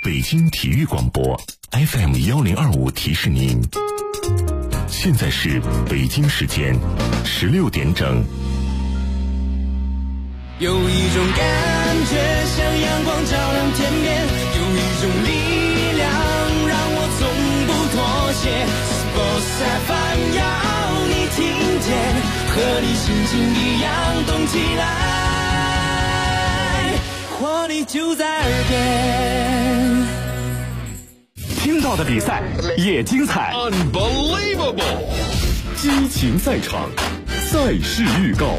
北京体育广播 FM1025提示您，现在是北京时间16点整。 有一种感觉像阳光照亮天边，有一种力量让我从不妥协。Sports FM 要你听见，和你心情一样动起来，活力就在耳边。 听到的比赛也精彩 Unbelievable 激情赛场，赛事预告。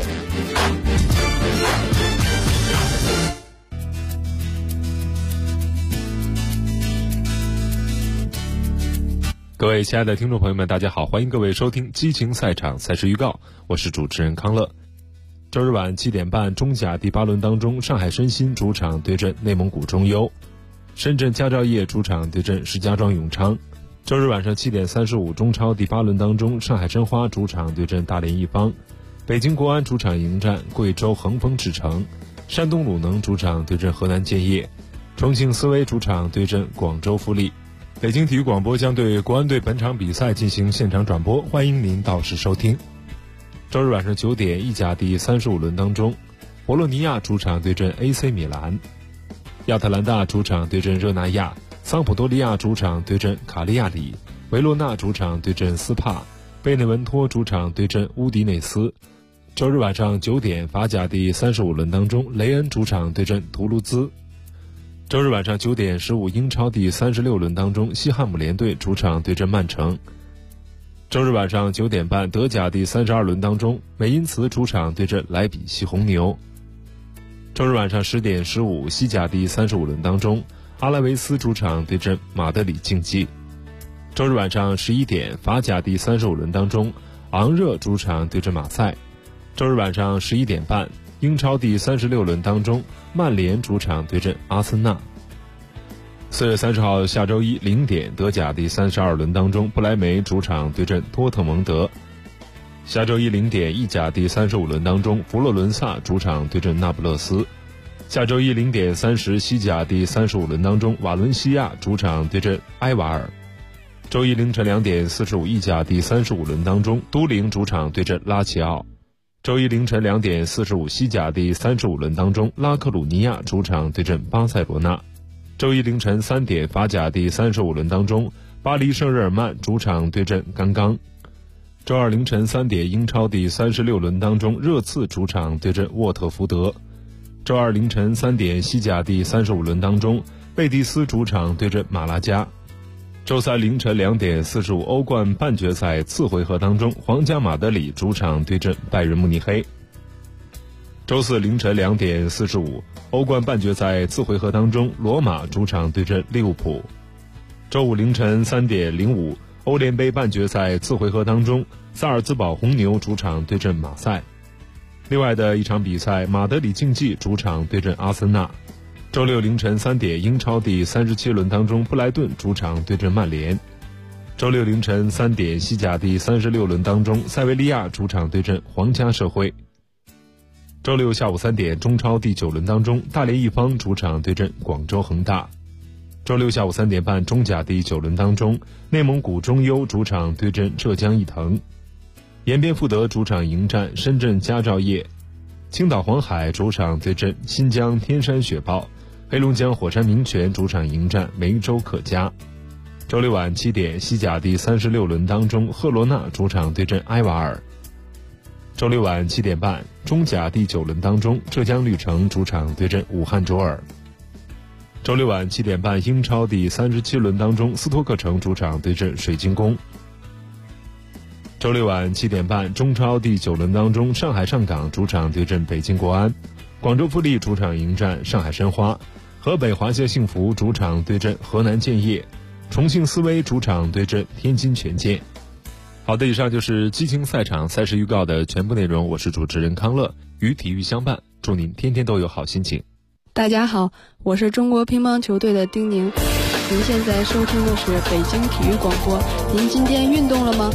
各位亲爱的听众朋友们，大家好，欢迎各位收听激情赛场赛事预告，我是主持人康乐。周日晚7点半，中甲第8轮当中，上海申鑫主场对阵内蒙古中优，深圳佳兆业主场对阵石家庄永昌。周日晚上7点35，中超第8轮当中，上海申花主场对阵大连一方，北京国安主场迎战贵州恒丰智诚，山东鲁能主场对阵河南建业，重庆斯威主场对阵广州富力。北京体育广播将对国安队本场比赛进行现场转播，欢迎您到时收听。周日晚上9点，意甲第35轮当中，博洛尼亚主场对阵 AC 米兰，亚特兰大主场对阵热那亚，桑普多利亚主场对阵卡利亚里，维罗纳主场对阵斯帕，贝内文托主场对阵乌迪内斯。周日晚上9点，法甲第35轮当中，雷恩主场对阵图卢兹。周日晚上9点15，英超第36轮当中，西汉姆联队主场对阵曼城。周日晚上9点半，德甲第32轮当中，美因茨主场对阵莱比锡红牛。周日晚上10点15，西甲第35轮当中，阿拉维斯主场对阵马德里竞技。周日晚上11点，法甲第35轮当中，昂热主场对阵马赛。周日晚上11点半，英超第36轮当中，曼联主场对阵阿森纳。4月30号下周一0点，德甲第32轮当中，不莱梅主场对阵多特蒙德。下周一0点，意甲第35轮当中，佛罗伦萨主场对阵那不勒斯。下周一0点30，西甲第35轮当中，瓦伦西亚主场对阵埃瓦尔。周一凌晨2点45，意甲第35轮当中，都灵主场对阵拉齐奥。周一凌晨2点45，西甲第35轮当中，拉克鲁尼亚主场对阵巴塞罗那。周一凌晨3点，法甲第35轮当中，巴黎圣日耳曼主场对阵甘刚。周二凌晨3点，英超第36轮当中，热刺主场对阵沃特福德。周二凌晨3点，西甲第35轮当中，贝蒂斯主场对阵马拉加。周三凌晨2点45，欧冠半决赛次回合当中，皇家马德里主场对阵拜仁慕尼黑。周四凌晨2点45，欧冠半决赛次回合当中，罗马主场对阵利物浦。周五凌晨3点05，欧联杯半决赛次回合当中，萨尔兹堡红牛主场对阵马赛。另外的一场比赛，马德里竞技主场对阵阿森纳。周六凌晨3点，英超第37轮当中，布莱顿主场对阵曼联。周六凌晨3点，西甲第36轮当中，塞维利亚主场对阵皇家社会。周六下午3点，中超第9轮当中，大连一方主场对阵广州恒大。周六下午3点半，中甲第9轮当中，内蒙古中优主场对阵浙江毅腾。延边富德主场迎战深圳佳兆业。青岛黄海主场对阵新疆天山雪豹。黑龙江火山名泉主场迎战梅州可嘉。周六晚7点，西甲第36轮当中，赫罗纳主场对阵埃瓦尔。周六晚7点半，中甲第9轮当中，浙江绿城主场对阵武汉卓尔。周六晚7点半，英超第37轮当中，斯托克城主场对阵水晶宫。周六晚7点半，中超第9轮当中，上海上港主场对阵北京国安，广州富力主场迎战上海申花，河北华夏幸福主场对阵河南建业，重庆斯威主场对阵天津权健。好的，以上就是激情赛场赛事预告的全部内容，我是主持人康乐，与体育相伴，祝您天天都有好心情。 大家好，我是中国乒乓球队的丁宁，您现在收听的是北京体育广播，您今天运动了吗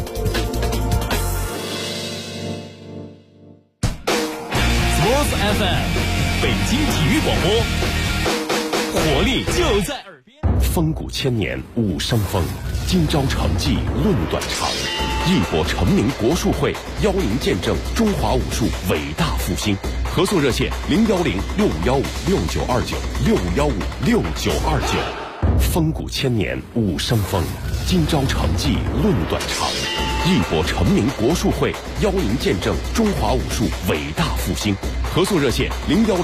？Sports FM， 北京体育广播，活力就在耳边。 风骨千年武生风，今朝成绩论短长。义博成名国术会邀您见证中华武术伟大复兴。合作热线：610-6515-6929，615-6929。风骨千年武生风，今朝成绩论短长。义博成名国术会邀您见证中华武术伟大复兴。合作热线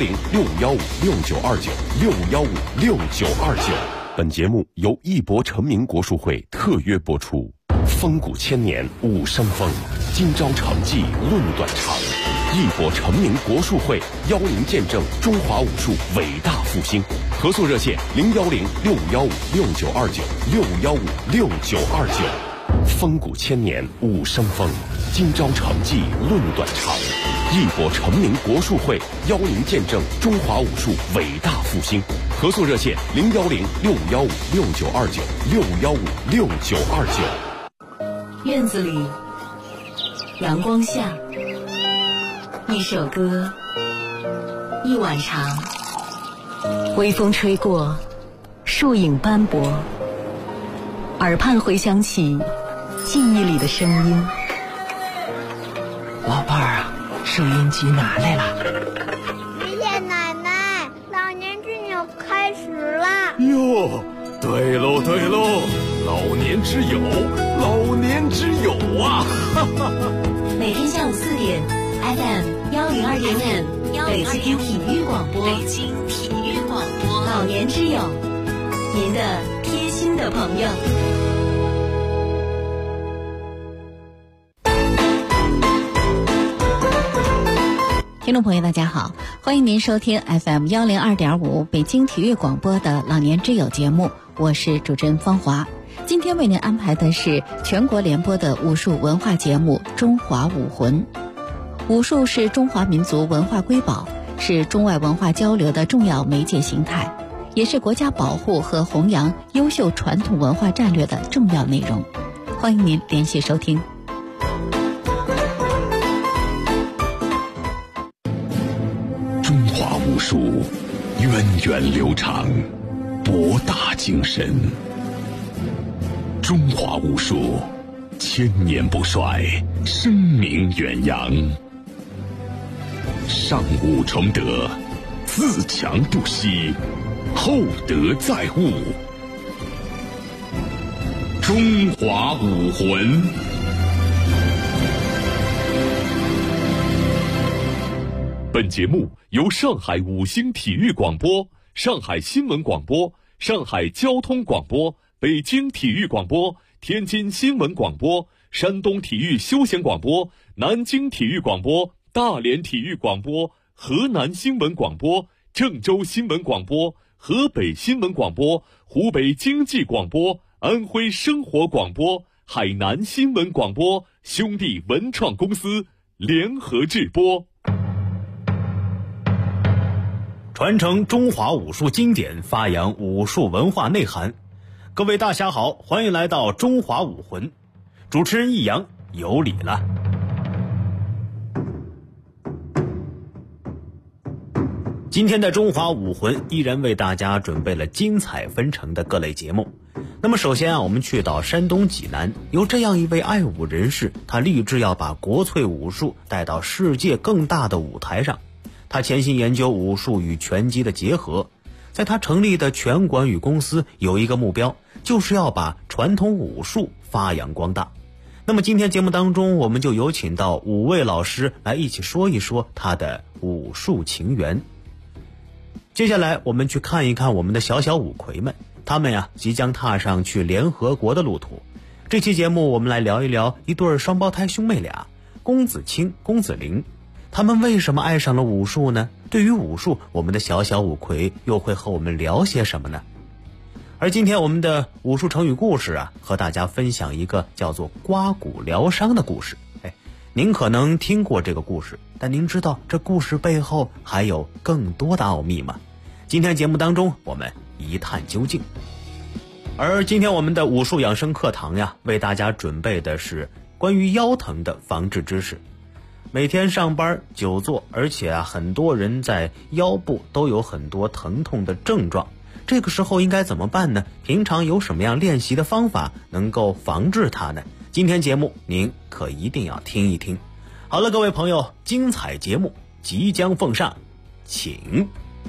：610-6515-6929，615-6929。本节目由义博成名国术会特约播出。风骨千年武生风，今朝成绩论短长。义博成名国术会邀您见证中华武术伟大复兴。合作热线：610-6515-6929，615-6929。风骨千年武生风，今朝成绩论短长。义博成名国术会邀您见证中华武术伟大复兴。合作热线：610-6515-6929，615-6929。 院子里，阳光下，一首歌，一晚长，微风吹过，树影斑驳，耳畔回响起记忆里的声音。 老伴儿啊，收音机拿来了。 爷爷奶奶，老年之友开始啦！ 哟，对喽对喽，老年之友，老年之友啊！ 每天下午4点 FM102.5北京体育广播，北京体育广播，老年之友，您的贴心的朋友。听众朋友大家好，欢迎您收听 FM102.5北京体育广播的老年之友节目，我是主持人方华。今天为您安排的是全国联播的武术文化节目《中华武魂》。武术是中华民族文化瑰宝，是中外文化交流的重要媒介形态，也是国家保护和弘扬优秀传统文化战略的重要内容。欢迎您连续收听。 中华武术源远流长，博大精深。中华武术千年不衰，声名远扬。上武崇德，自强不息，厚德载物。中华武魂。 本节目由上海五星体育广播、上海新闻广播、上海交通广播、北京体育广播、天津新闻广播、山东体育休闲广播、南京体育广播、大连体育广播、河南新闻广播、郑州新闻广播、河北新闻广播、湖北经济广播、安徽生活广播、海南新闻广播兄弟文创公司联合制播。 传承中华武术经典，发扬武术文化内涵。各位大家好，欢迎来到中华武魂，主持人易阳有礼了。今天的中华武魂依然为大家准备了精彩纷呈的各类节目。那么首先我们去到山东济南，有这样一位爱武人士，他立志要把国粹武术带到世界更大的舞台上。他潜心研究武术与拳击的结合，在他成立的拳馆与公司有一个目标，就是要把传统武术发扬光大。那么今天节目当中，我们就有请到5位老师来一起说一说他的武术情缘。接下来我们去看一看我们的小小武魁们，他们呀即将踏上去联合国的路途。这期节目我们来聊一聊一对双胞胎兄妹俩，公子卿、公子陵。他们为什么爱上了武术呢？对于武术，我们的小小武魁又会和我们聊些什么呢？而今天我们的武术成语故事啊，和大家分享一个叫做刮骨疗伤的故事。您可能听过这个故事，但您知道这故事背后还有更多的奥秘吗？今天节目当中我们一探究竟。而今天我们的武术养生课堂呀，为大家准备的是关于腰疼的防治知识。每天上班久坐，而且很多人在腰部都有很多疼痛的症状， 这个时候应该怎么办呢？平常有什么样练习的方法能够防治它呢？今天节目您可一定要听一听。好了，各位朋友，精彩节目即将奉上，请。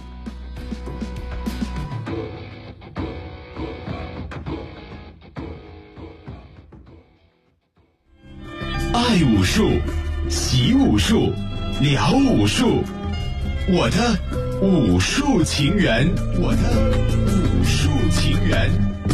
爱武术，习武术，聊武术，我的武术情缘，我的武术情缘。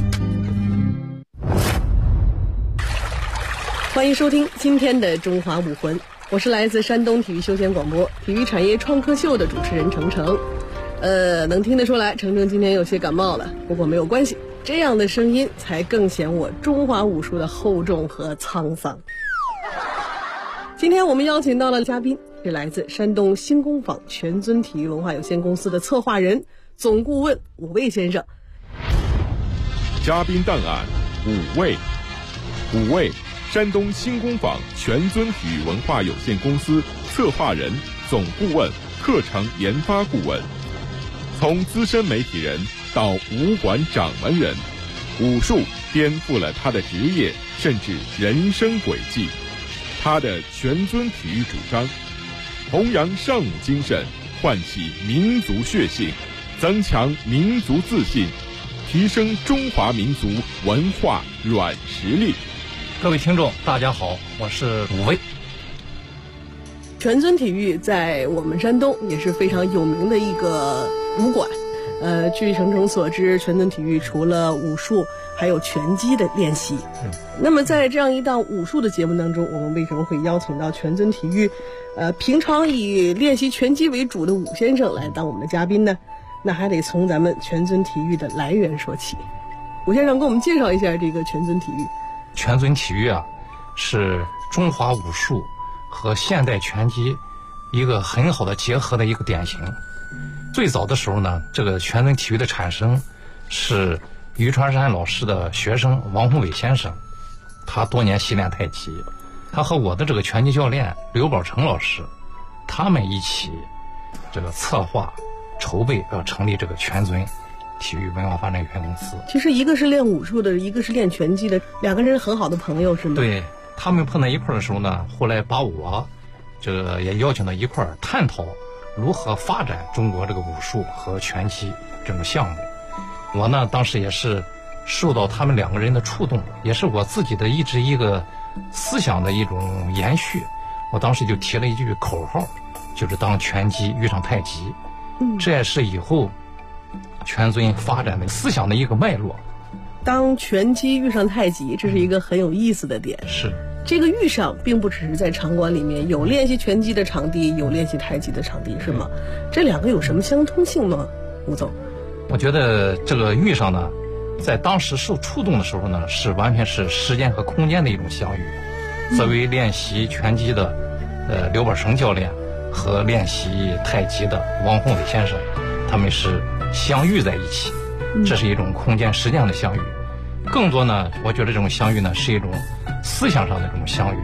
欢迎收听今天的中华武魂，我是来自山东体育休闲广播体育产业创客秀的主持人程程。能听得出来，程程今天有些感冒了，不过没有关系，这样的声音才更显我中华武术的厚重和沧桑。今天我们邀请到了嘉宾，是来自山东新工坊全尊体育文化有限公司的策划人、总顾问武卫先生。 嘉宾档案武卫，山东新工坊全尊体育文化有限公司策划人、总顾问、课程研发顾问。从资深媒体人到武馆掌门人，武术颠覆了他的职业甚至人生轨迹。他的全尊体育主张，弘扬尚武精神，唤起民族血性，增强民族自信，提升中华民族文化软实力。 各位听众大家好，我是武卫。 全尊体育在我们山东也是非常有名的一个武馆。据程程所知，全尊体育除了武术还有拳击的练习。那么在这样一档武术的节目当中，我们为什么会邀请到全尊体育平常以练习拳击为主的武先生来当我们的嘉宾呢？那还得从咱们全尊体育的来源说起。武先生给我们介绍一下这个全尊体育。 全尊体育啊，是中华武术和现代拳击一个很好的结合的一个典型。最早的时候呢，这个全尊体育的产生是于传山老师的学生王宏伟先生，他多年习练太极，他和我的这个拳击教练刘宝成老师，他们一起这个策划筹备要成立这个全尊体育文化发展有限公司。 其实一个是练武术的，一个是练拳击的，两个人很好的朋友是吗？ 对，他们碰到一块的时候呢，后来把我这个也邀请到一块探讨如何发展中国这个武术和拳击这种项目。我呢当时也是受到他们两个人的触动，也是我自己的一个思想的一种延续。我当时就提了一句口号，就是当拳击遇上太极。这也是以后全尊发展的思想的一个脉络。 当拳击遇上太极，这是一个很有意思的点。 是这个遇上并不只是在场馆里面有练习拳击的场地，有练习太极的场地，是吗？这两个有什么相通性吗，吴总？ 我觉得这个遇上呢，在当时受触动的时候呢，是完全是时间和空间的一种相遇。作为练习拳击的刘宝成教练和练习太极的王宏伟先生，他们是相遇在一起，这是一种空间时间的相遇。更多呢，我觉得这种相遇呢是一种思想上的这种相遇。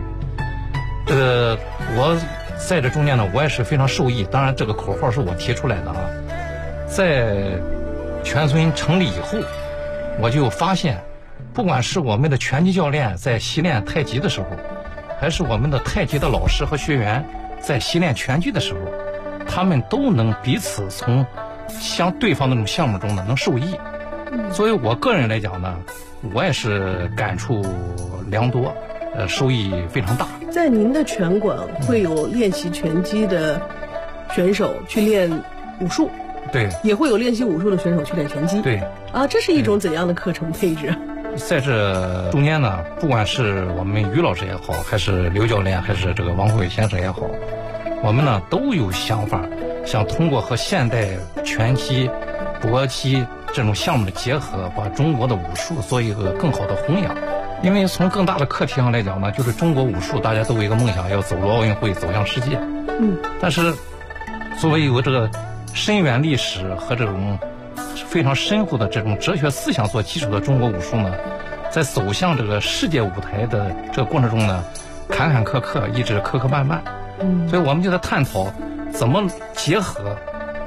我在这中间呢，我也是非常受益。当然，这个口号是我提出来的啊。在全尊成立以后，我就发现，不管是我们的拳击教练在习练太极的时候，还是我们的太极的老师和学员在习练拳击的时候，他们都能彼此从对方的那种项目中呢能受益。作为我个人来讲呢，我也是感触良多，收益非常大。 在您的拳馆会有练习拳击的选手去练武术， 对， 也会有练习武术的选手去练拳击， 对啊，这是一种怎样的课程配置？ 在这中间呢，不管是我们于老师也好，还是刘教练，还是这个王宏伟先生也好，我们呢都有想法，想通过和现代拳击、搏击这种项目的结合，把中国的武术做一个更好的弘扬。因为从更大的课题上来讲呢，就是中国武术大家都有一个梦想，要走入奥运会，走向世界。但是作为有这个深远历史和这种非常深厚的这种哲学思想做基础的中国武术呢，在走向这个世界舞台的这个过程中呢，坎坎坷坷，一直磕磕绊绊。所以我们就在探讨怎么结合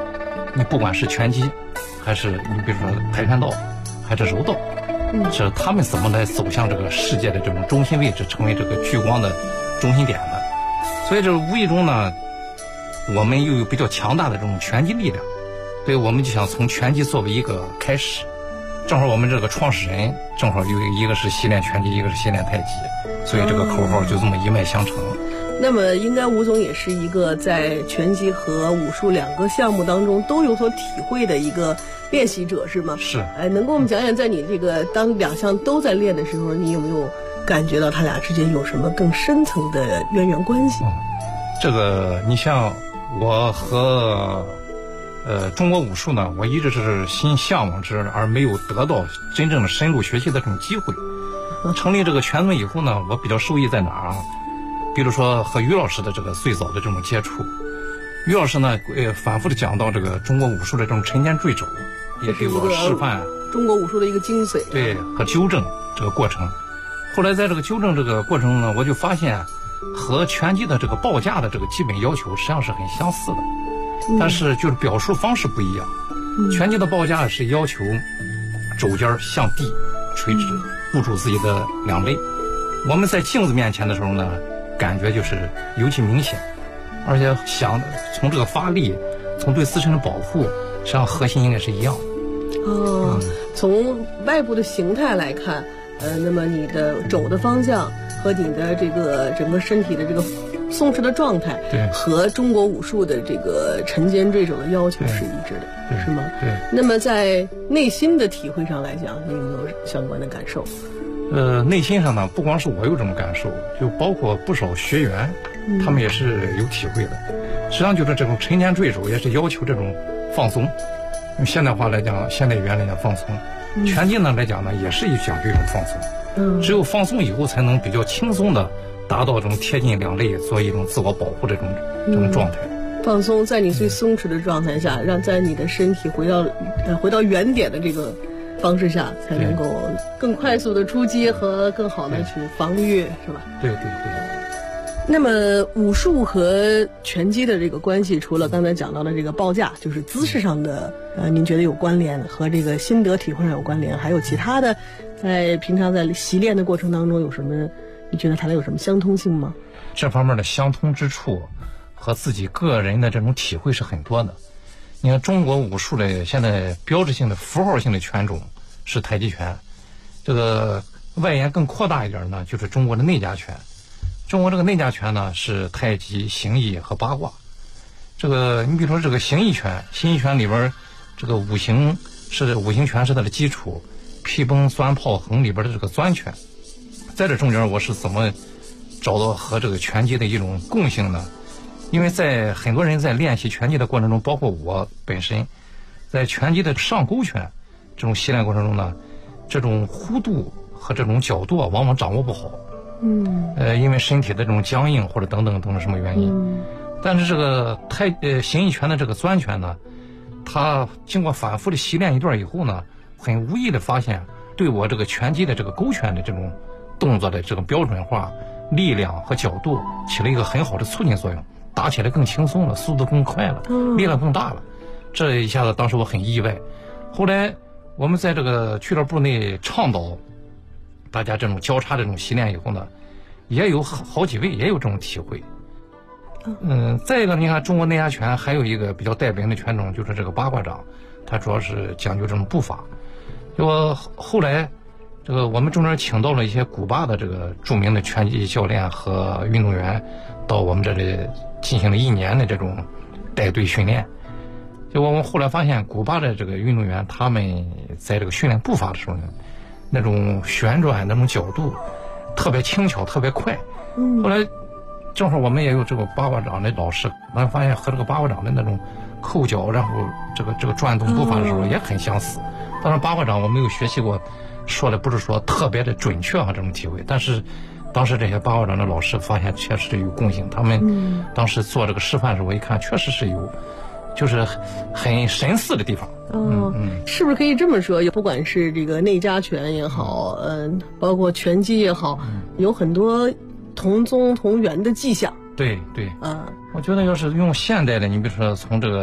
你不管是拳击，还是你比如说跆拳道，还是柔道，是他们怎么来走向这个世界的这种中心位置，成为这个聚光的中心点的。所以这无意中呢，我们又有比较强大的这种拳击力量，所以我们就想从拳击作为一个开始。正好我们这个创始人正好有一个是习练拳击，一个是习练太极，所以这个口号就这么一脉相承。 那么应该吴总也是一个在拳击和武术两个项目当中都有所体会的一个练习者，是吗？ 是。 能跟我们讲讲，在你这个当两项都在练的时候，你有没有感觉到他俩之间有什么更深层的渊源关系？ 这个你像我和中国武术呢，我一直是心向往之，而没有得到真正的深入学习的这种机会。成立这个拳尊以后呢，我比较受益在哪儿啊？比如说和于老师的这个最早的这种接触，于老师呢反复的讲到这个中国武术的这种沉涎坠肘，也给我示范中国武术的一个精髓， 对，和纠正这个过程。后来在这个纠正这个过程呢，我就发现和拳击的这个报价的这个基本要求实际上是很相似的，但是就是表述方式不一样。拳击的报价是要求肘尖向地垂直护住自己的两肋，我们在镜子面前的时候呢，感觉就是尤其明显，而且想从这个发力，从对自身的保护，实际上核心应该是一样的。 从外部的形态来看，那么你的肘的方向和你的这个整个身体的这个松弛的状态， 对， 和中国武术的这个沉肩坠肘的要求是一致的，是吗？ 对。 那么在内心的体会上来讲，你有没有相关的感受？ 内心上呢，不光是我有这种感受，就包括不少学员，他们也是有体会的。实际上就是这种沉肩坠肘也是要求这种放松。用现代话来讲，现代语言来讲放松。拳击呢来讲呢，也是讲究一种放松。只有放松以后，才能比较轻松的达到这种贴近两肋，做一种自我保护的这种状态。 放松，在你最松弛的状态下，让在你的身体回到原点的这个方式下，才能够更快速的出击和更好的去防御，是吧？ 对。 那么武术和拳击的这个关系，除了刚才讲到的这个报价，就是姿势上的，您觉得有关联，和这个心得体会上有关联，还有其他的，在平常在习练的过程当中有什么？你觉得它俩有什么相通性吗？ 这方面的相通之处和自己个人的这种体会是很多的。你看中国武术的现在标志性的符号性的拳种是太极拳，这个外延更扩大一点呢，就是中国的内家拳。中国这个内家拳呢是太极、形意和八卦。这个你比如说这个形意拳里边这个五行拳是它的基础，劈崩钻炮横里边的这个钻拳。在这中间我是怎么找到和这个拳击的一种共性呢？因为在很多人在练习拳击的过程中，包括我本身，在拳击的上勾拳这种习练过程中呢，这种弧度和这种角度往往掌握不好。因为身体的这种僵硬或者等等什么原因。但是这个形意拳的这个钻拳呢，它经过反复的习练一段以后呢，很无意的发现对我这个拳击的这个勾拳的这种动作的这种标准化、力量和角度起了一个很好的促进作用，打起来更轻松了，速度更快了，力量更大了。这一下子当时我很意外。后来我们在这个俱乐部内倡导大家这种交叉这种习练以后呢，也有好几位也有这种体会。再一个你看中国内家拳还有一个比较代表的拳种就是这个八卦掌，它主要是讲究这种步法。就后来这个我们中间请到了一些古巴的这个著名的拳击教练和运动员到我们这里进行了1年的这种带队训练。就我们后来发现古巴的这个运动员他们在这个训练步伐的时候呢，那种旋转那种角度特别轻巧特别快。后来正好我们也有这个八卦掌的老师，我们发现和这个八卦掌的那种扣脚然后这个转动步伐的时候也很相似。当然八卦掌我没有学习过，说的不是说特别的准确这种体会，但是当时这些八卦掌的老师发现确实是有共性。他们当时做这个示范的时候，我一看确实是有就是很神似的地方。 是不是可以这么说，不管是这个内家拳也好，包括拳击也好，有很多同宗同源的迹象。 对，我觉得要是用现代的，你比如说从这个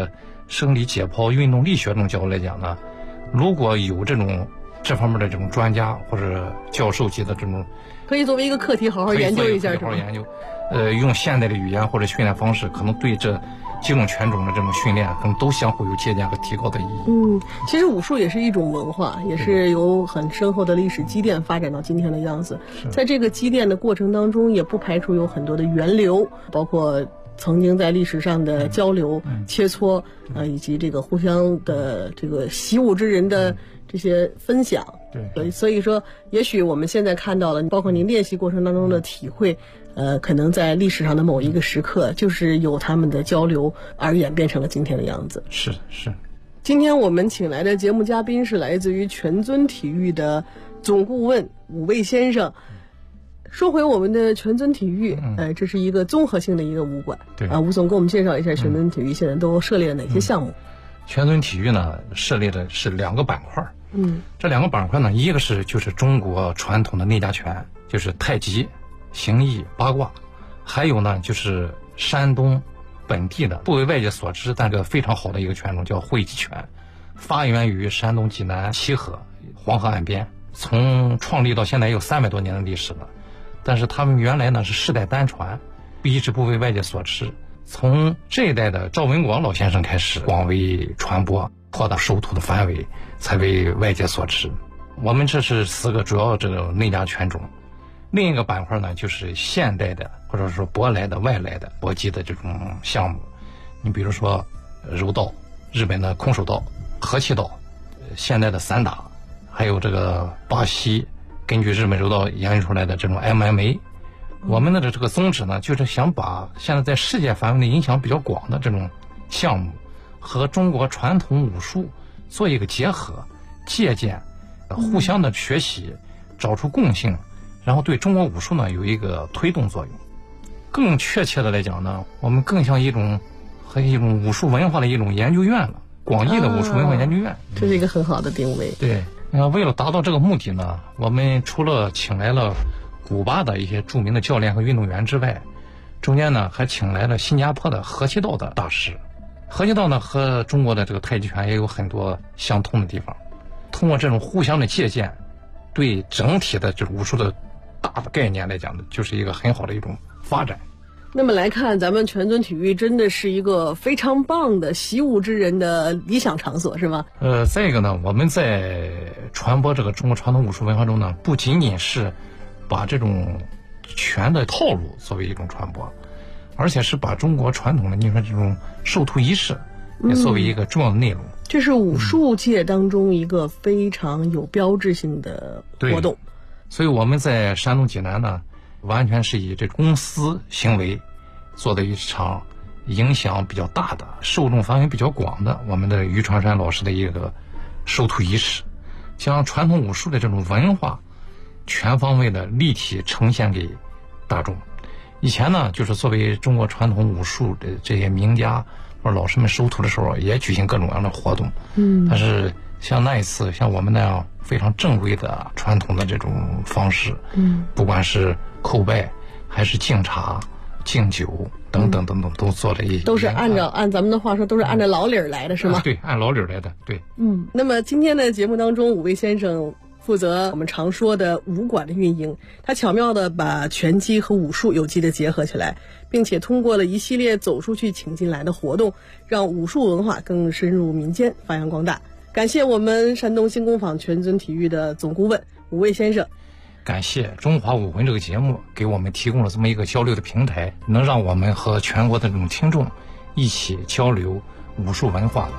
生理解剖、运动力学这种角度来讲呢，如果有这方面的这种专家或者教授级的这种， 可以作为一个课题好好研究一下， 好好研究。用现代的语言或者训练方式，可能对这几种犬种的这种训练，可能都相互有借鉴和提高的意义。 其实武术也是一种文化，也是有很深厚的历史积淀发展到今天的样子。在这个积淀的过程当中，也不排除有很多的源流，包括曾经在历史上的交流、切磋，以及这个互相的这个习武之人的这些分享。对，所以说，也许我们现在看到了，包括您练习过程当中的体会，可能在历史上的某一个时刻，就是由他们的交流而演变成了今天的样子。 是。 今天我们请来的节目嘉宾是来自于全尊体育的总顾问武卫先生。说回我们的全尊体育，这是一个综合性的一个武馆。 对吴总给我们介绍一下全尊体育现在都涉猎了哪些项目？ 全尊体育呢，涉猎的是2个板块。这2个板块呢，一个就是中国传统的内家拳，就是太极、形意、八卦，还有呢就是山东本地的不为外界所知但是非常好的一个拳种叫会稽拳，发源于山东济南齐河黄河岸边，从创立到现在有300多年的历史了。但是他们原来呢是世代单传，一直不为外界所知。从这一代的赵文广老先生开始广为传播，扩大收徒的范围，才为外界所知。我们这是4个主要这个内家拳种。另一个板块呢，就是现代的或者说舶来的、外来的搏击的这种项目。你比如说柔道、日本的空手道、合气道、现代的散打，还有这个巴西根据日本柔道研究出来的这种 MMA。我们的这个宗旨呢，就是想把现在在世界范围内影响比较广的这种项目和中国传统武术做一个结合、借鉴、互相的学习，找出共性，然后对中国武术呢有一个推动作用。更确切的来讲呢，我们更像一种武术文化的一种研究院了，广义的武术文化研究院。 这是一个很好的定位。 对，为了达到这个目的呢，我们除了请来了古巴的一些著名的教练和运动员之外，中间呢还请来了新加坡的合气道的大师。合气道呢和中国的这个太极拳也有很多相通的地方，通过这种互相的借鉴，对整体的这种武术的大的概念来讲呢，就是一个很好的一种发展。 那么来看，咱们全尊体育真的是一个非常棒的习武之人的理想场所，是吗？ 再一个呢，我们在传播这个中国传统武术文化中呢，不仅仅是把这种拳的套路作为一种传播，而且是把中国传统的你说这种授徒仪式也作为一个重要的内容。 这是武术界当中一个非常有标志性的活动。 所以我们在山东济南呢，完全是以这公司行为做的一场影响比较大的、受众范围比较广的我们的于传山老师的一个授徒仪式，将传统武术的这种文化全方位的立体呈现给大众。以前呢，就是作为中国传统武术的这些名家或者老师们授徒的时候，也举行各种各样的活动。但是像那一次，像我们那样非常正规的传统的这种方式，不管是叩拜还是敬茶、敬酒等等等等，都做了一， 都是按咱们的话说，都是按照老理儿来的，是吗？ 对，按老理儿来的，对。 那么今天的节目当中，武卫先生负责我们常说的武馆的运营，他巧妙地把拳击和武术有机的结合起来，并且通过了一系列走出去请进来的活动，让武术文化更深入民间，发扬光大。感谢我们山东新工坊全尊体育的总顾问武卫先生。 感谢中华武魂这个节目给我们提供了这么一个交流的平台，能让我们和全国的这种听众一起交流武术文化。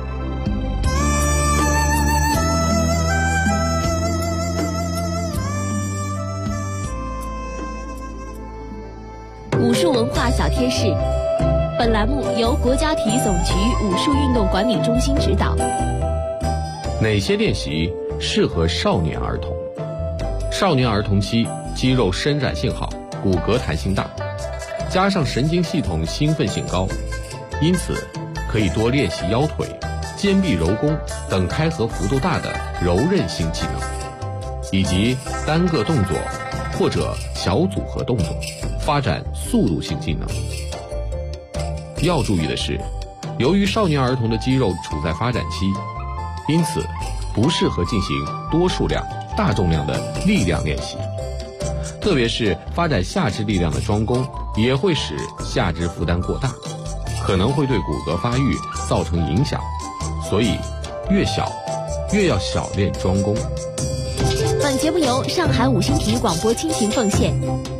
武术文化小贴士，本栏目由国家体育总局武术运动管理中心指导。 哪些练习适合少年儿童？少年儿童期肌肉伸展性好，骨骼弹性大，加上神经系统兴奋性高，因此可以多练习腰腿、肩臂柔弓等开合幅度大的柔韧性技能，以及单个动作或者小组合动作，发展速度性技能。要注意的是， 由于少年儿童的肌肉处在发展期，因此不适合进行多数量、大重量的力量练习。特别是发展下肢力量的桩弓，也会使下肢负担过大，可能会对骨骼发育造成影响。所以，越小越要小练桩弓。 本节目由上海五星体育广播倾情奉献。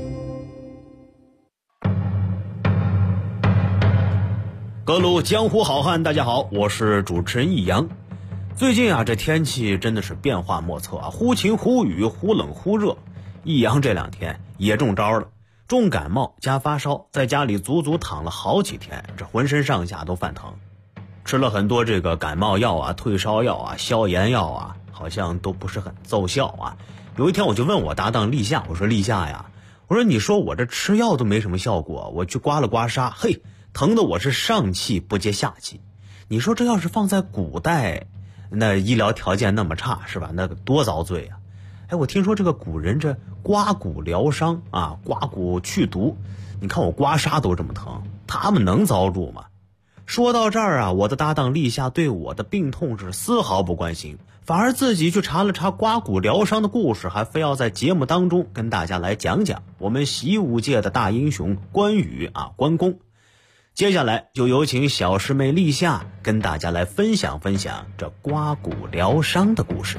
各路江湖好汉，大家好，我是主持人易阳。最近啊，这天气真的是变化莫测啊，忽晴忽雨，忽冷忽热。易阳这2天也中招了，重感冒加发烧，在家里足足躺了好几天，这浑身上下都犯疼。吃了很多这个感冒药啊、退烧药啊、消炎药啊，好像都不是很奏效啊。有一天我就问我搭档立夏，我说立夏呀，我说你说我这吃药都没什么效果，我去刮了刮痧，嘿，疼得我是上气不接下气。你说这要是放在古代，那医疗条件那么差是吧？那多遭罪啊！哎，我听说这个古人这刮骨疗伤啊，刮骨去毒，你看我刮痧都这么疼，他们能遭住吗？说到这儿啊，我的搭档立夏对我的病痛是丝毫不关心，反而自己去查了查刮骨疗伤的故事，还非要在节目当中跟大家来讲讲我们习武界的大英雄关羽啊，关公。接下来就有请小师妹立夏跟大家来分享分享这刮骨疗伤的故事。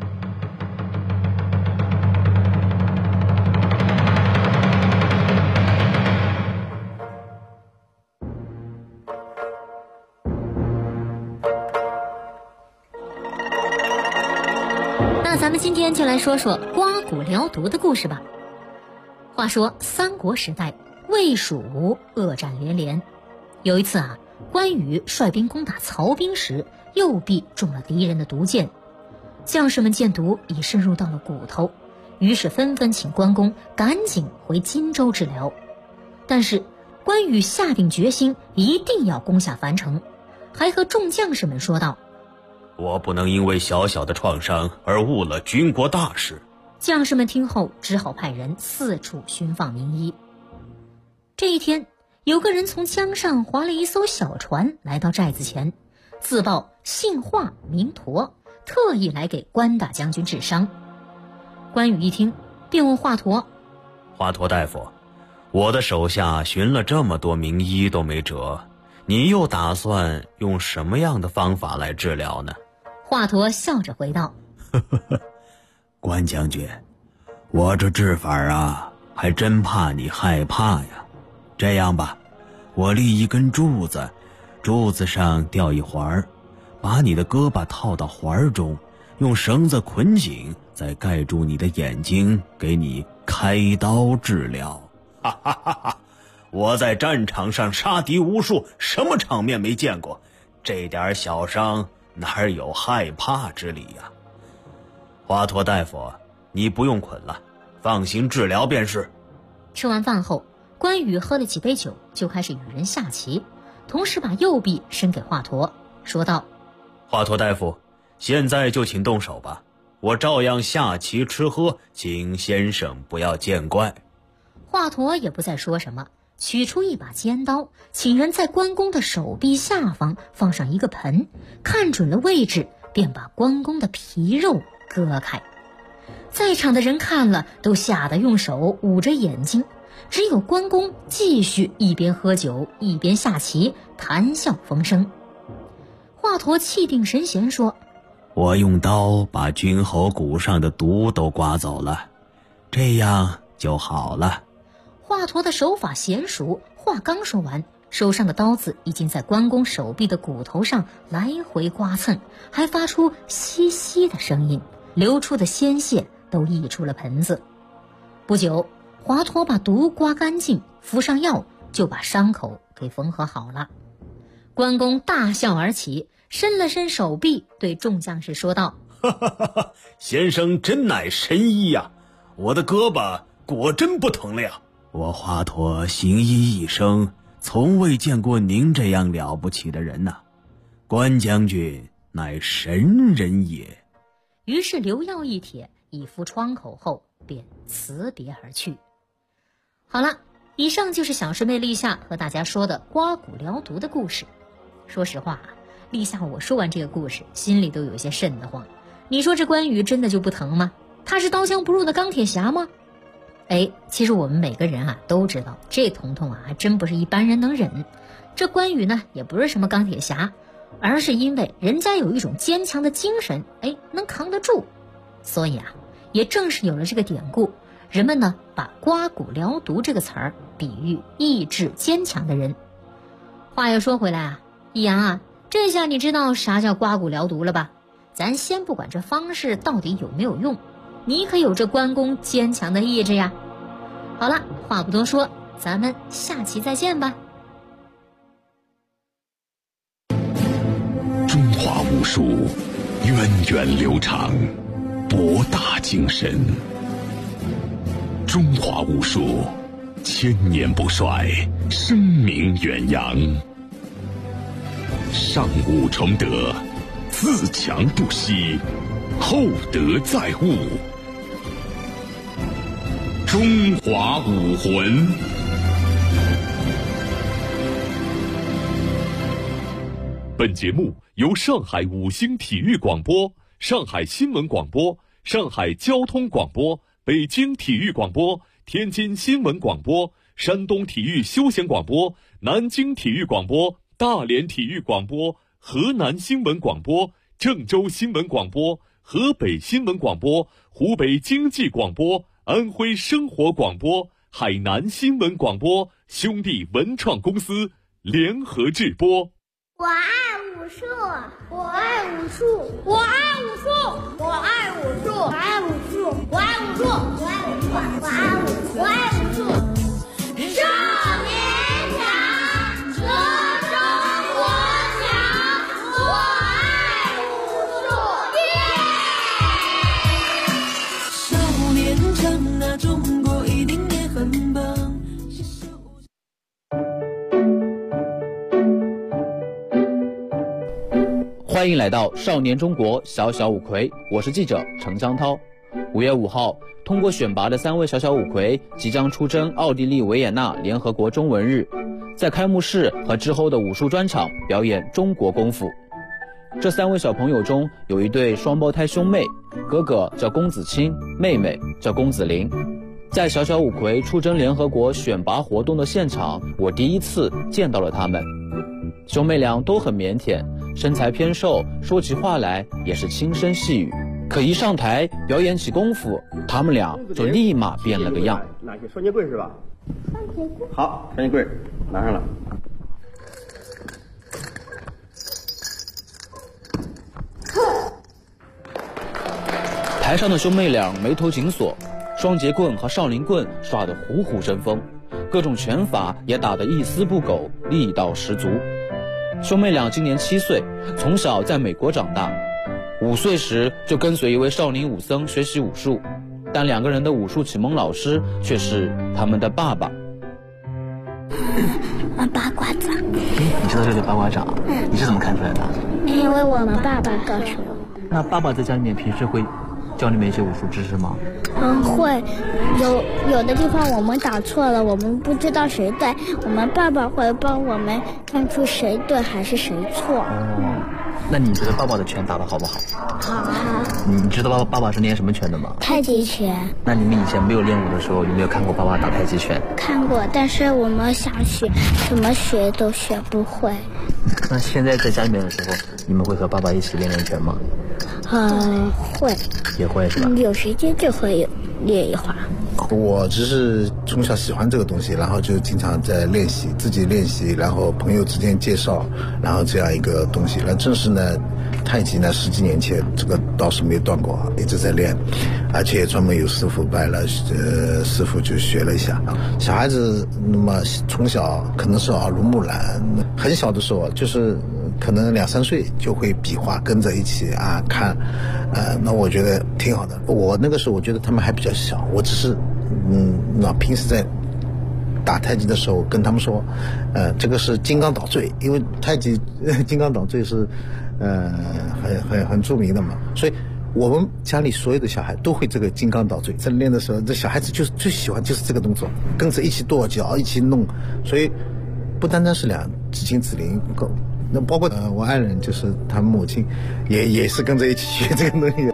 那咱们今天就来说说刮骨疗毒的故事吧。话说三国时代，魏蜀恶战连连。有一次啊，关羽率兵攻打曹兵时，右臂中了敌人的毒箭，将士们见毒已渗入到了骨头，于是纷纷请关公赶紧回荆州治疗。但是关羽下定决心，一定要攻下樊城，还和众将士们说道： 我不能因为小小的创伤而误了军国大事。 将士们听后只好派人四处寻访名医。这一天，有个人从江上划了一艘小船来到寨子前，自报姓华名佗，特意来给关大将军治伤。关羽一听便问华佗： 华佗大夫，我的手下寻了这么多名医都没辙，你又打算用什么样的方法来治疗呢？ 华佗笑着回道： 关将军，我这治法啊，还真怕你害怕呀。这样吧，我立一根柱子，柱子上吊一环，把你的胳膊套到环中，用绳子捆紧，再盖住你的眼睛，给你开刀治疗。哈哈哈哈！我在战场上杀敌无数，什么场面没见过？这点小伤哪有害怕之理呀？华佗大夫，你不用捆了，放心治疗便是。 吃完饭后，关羽喝了几杯酒，就开始与人下棋，同时把右臂伸给华佗，说道： 华佗大夫，现在就请动手吧，我照样下棋吃喝，请先生不要见怪。 华佗也不再说什么，取出一把尖刀，请人在关公的手臂下方放上一个盆，看准了位置，便把关公的皮肉割开。在场的人看了都吓得用手捂着眼睛，只有关公继续一边喝酒一边下棋，谈笑风生。华佗气定神闲说： 我用刀把君侯骨上的毒都刮走了，这样就好了。 华佗的手法娴熟，话刚说完，手上的刀子已经在关公手臂的骨头上来回刮蹭，还发出稀稀的声音，流出的鲜血都溢出了盆子。不久，华佗把毒刮干净，敷上药，就把伤口给缝合好了。关公大笑而起，伸了伸手臂，对众将士说道： 先生真乃神医呀，我的胳膊果真不疼了呀。我华佗行医一生，从未见过您这样了不起的人呐。关将军乃神人也。 于是留药一帖，已敷窗口后便辞别而去。好了，以上就是小师妹立夏和大家说的刮骨疗毒的故事。 说实话立夏我说完这个故事，心里都有些瘆得慌。你说这关羽真的就不疼吗？他是刀枪不入的钢铁侠吗？其实我们每个人都知道，这彤彤还真不是一般人能忍。这关羽呢，也不是什么钢铁侠，而是因为人家有一种坚强的精神，能扛得住。所以也正是有了这个典故，人们呢把刮骨疗毒这个词儿比喻意志坚强的人。话又说回来易阳这下你知道啥叫刮骨疗毒了吧？咱先不管这方式到底有没有用，你可有这关公坚强的意志呀。好了，话不多说，咱们下期再见吧。 中华武术源远流长，博大精深。中华武术千年不衰，声名远扬。上武崇德，自强不息，厚德载物。中华武魂。 本节目由上海五星体育广播、上海新闻广播、上海交通广播、北京体育广播、天津新闻广播、山东体育休闲广播、南京体育广播、大连体育广播、河南新闻广播、郑州新闻广播、河北新闻广播、湖北经济广播、安徽生活广播、海南新闻广播兄弟文创公司联合制播。 我爱武术，我爱武术，我爱武术，我爱武术，我爱武术，我爱武术，我爱武术，我爱武术，我爱武术。少年强则中国强，我爱武术。 少年强啊，中国一定也很棒。 欢迎来到少年中国小小五魁，我是记者程江涛。5月5号，通过选拔的3位小小五魁即将出征奥地利维也纳联合国中文日，在开幕式和之后的武术专场表演中国功夫。这3位小朋友中有一对双胞胎兄妹，哥哥叫公子清，妹妹叫公子玲。在小小五魁出征联合国选拔活动的现场，我第一次见到了他们。兄妹俩都很腼腆，身材偏瘦，说起话来也是轻声细语。可一上台表演起功夫，他们俩就立马变了个样。 拿起双截棍是吧？ 双截棍。 好，双截棍拿上了。 台上的兄妹俩眉头紧锁，双截棍和少林棍耍得虎虎生风，各种拳法也打得一丝不苟，力道十足。兄妹俩今年7岁，从小在美国长大，5岁时就跟随一位少林武僧学习武术，但2个人的武术启蒙老师却是他们的爸爸。 八卦掌。 你知道这叫八卦掌？你是怎么看出来的？ 因为我们爸爸告诉我。 那爸爸在家里面平时会教你们一些武术知识吗？ 会，有的地方我们打错了，我们不知道谁对，我们爸爸会帮我们看出谁对还是谁错。 那你觉得爸爸的拳打得好不好？ 好。 你知道爸爸是练什么拳的吗？ 太极拳。 那你们以前没有练武的时候，有没有看过爸爸打太极拳？ 看过，但是我们想学，怎么学都学不会。 那现在在家里面的时候，你们会和爸爸一起练拳吗？ 会。 也会是吧？ 有时间就会练一会儿。 我只是从小喜欢这个东西，然后就经常在练习，自己练习，然后朋友之间介绍，然后这样一个东西。那正式呢，太极呢10几年前这个倒是没有断过，一直在练，而且专门有师傅拜了，师傅就学了一下。小孩子那么从小可能是耳濡目染，很小的时候就是可能2、3岁就会比划，跟着一起看，那我觉得挺好的。我那个时候我觉得他们还比较小，我只是那平时在打太极的时候跟他们说，这个是金刚捣坠，因为太极金刚捣坠是很著名的嘛，所以我们家里所有的小孩都会这个金刚捣坠。在练的时候，这小孩子就是最喜欢就是这个动作，跟着一起跺脚，一起弄，所以不单单是指金子灵， 那包括我爱人，就是他母亲，也是跟着一起学这个东西。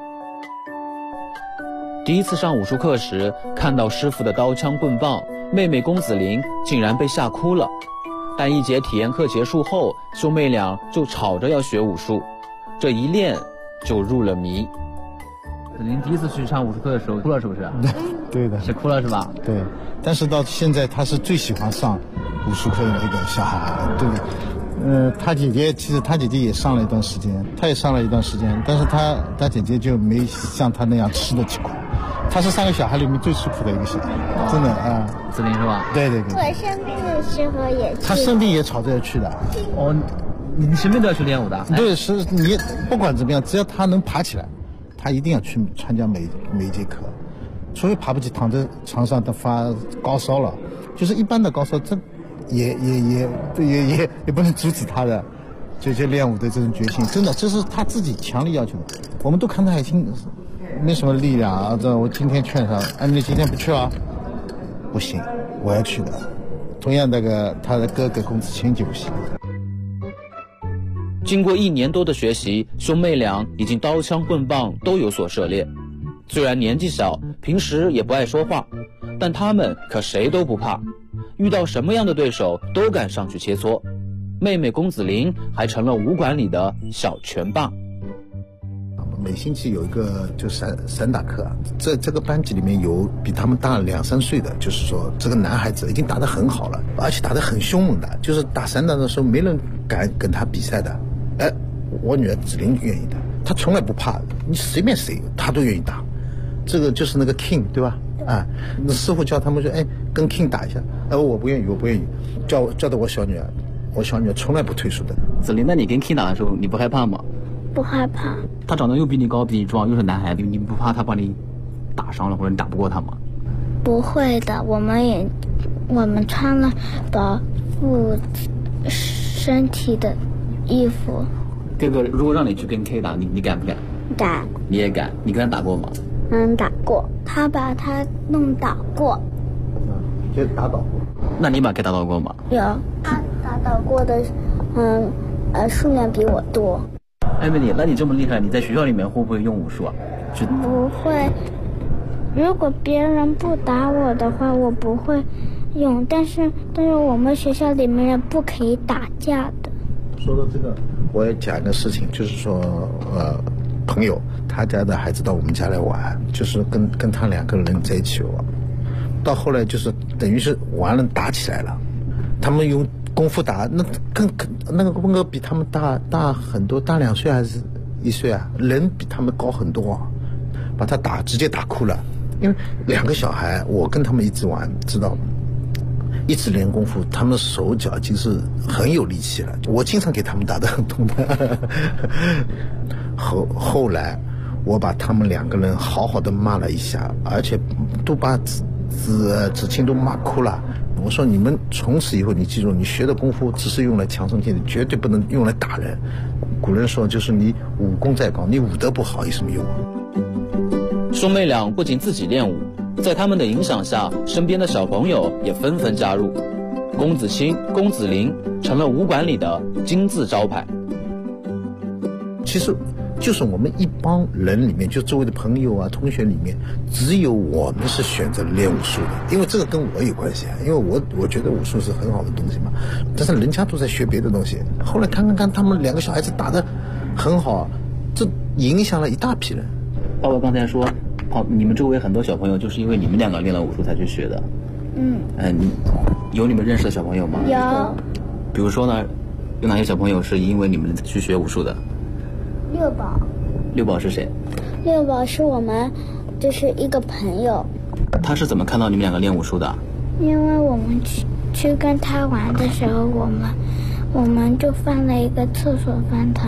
第一次上武术课时，看到师傅的刀枪棍棒，妹妹龚子霖竟然被吓哭了。但一节体验课结束后，兄妹俩就吵着要学武术，这一练就入了迷。您第一次去上武术课的时候哭了是不是？ 对的， 是哭了是吧？ 对，但是到现在他是最喜欢上武术课的一个小孩，对的。他姐姐也上了一段时间，他也上了一段时间，但是他姐姐就没像他那样吃得起苦。他是3个小孩里面最吃苦的一个小孩，真的啊。 子霖是吧？ 对。 我生病的时候也去。 他生病也吵着要去的。 哦，你生病都要去练武的？ 对，是你不管怎么样，只要他能爬起来，他一定要去参加每一节课，除非爬不起躺在床上他发高烧了，就是一般的高烧，这也不能阻止他的这些练武的这种决心，真的这是他自己强力要求的。我们都看他已经没什么力量啊，我今天劝他，你今天不去啊？不行，我要去的。同样他的哥哥龚子谦就不行。 经过1年多的学习，兄妹俩已经刀枪棍棒都有所涉猎。虽然年纪小，平时也不爱说话，但他们可谁都不怕，遇到什么样的对手都敢上去切磋。妹妹龚子霖还成了武馆里的小拳霸。 每星期有一个就散打课，这个班级里面有比他们大2-3岁的，就是说这个男孩子已经打得很好了，而且打得很凶猛的，就是打散打的时候没人敢跟他比赛的。我女儿子霖愿意的，她从来不怕，你随便谁她都愿意打。这个就是那个 King 对吧？那师傅叫他们说，跟 King 打一下，我不愿意，叫的我小女儿从来不退缩的。 子霖，那你跟 King 打的时候，你不害怕吗？ 不害怕。 他长得又比你高，比你壮，又是男孩子，你不怕他把你打伤了，或者你打不过他吗？ 不会的，我们穿了保护身体的衣服。 哥哥，如果让你去跟 K 打，你敢不敢？ 敢。 你也敢？你跟他打过吗？ 打过，他把他弄倒过。 就打倒过。 那你把 K 打倒过吗？ 有，他打倒过的，数量比我多。 艾米丽，那你这么厉害，你在学校里面会不会用武术啊？ 不会。如果别人不打我的话，我不会用。但是我们学校里面人不可以打架的。 说到这个，我也讲一个事情，就是说，朋友他家的孩子到我们家来玩，就是跟他2个人在一起玩，到后来就是等于是玩了打起来了，他们用功夫打，那个峰哥比他们大很多，大2岁还是1岁啊，人比他们高很多啊，把他直接打哭了。因为2个小孩，我跟他们一直玩，知道一直练功夫，他们手脚已经是很有力气了，我经常给他们打得很痛的。后来我把他们2个人好好的骂了一下，而且都把子清都骂哭了。我说你们从此以后，你记住，你学的功夫只是用来强身健体，绝对不能用来打人。古人说，就是你武功再高，你武德不好有什么用？ 兄妹俩不仅自己练武，在他们的影响下，身边的小朋友也纷纷加入。龚子清、龚子霖成了武馆里的金字招牌。 其实就是我们一帮人里面，就周围的朋友啊、同学里面，只有我们是选择练武术的，因为这个跟我有关系啊，因为我觉得武术是很好的东西嘛，但是人家都在学别的东西。后来看他们2个小孩子打得很好，这影响了一大批人。 爸爸刚才说，你们周围很多小朋友就是因为你们2个练了武术才去学的。有你们认识的小朋友吗？ 有。 比如说呢，有哪些小朋友是因为你们去学武术的？ 六宝。 六宝是谁？ 六宝是我们就是一个朋友。 他是怎么看到你们2个练武术的？ 因为我们去跟他玩的时候，我们就翻了一个厕所翻他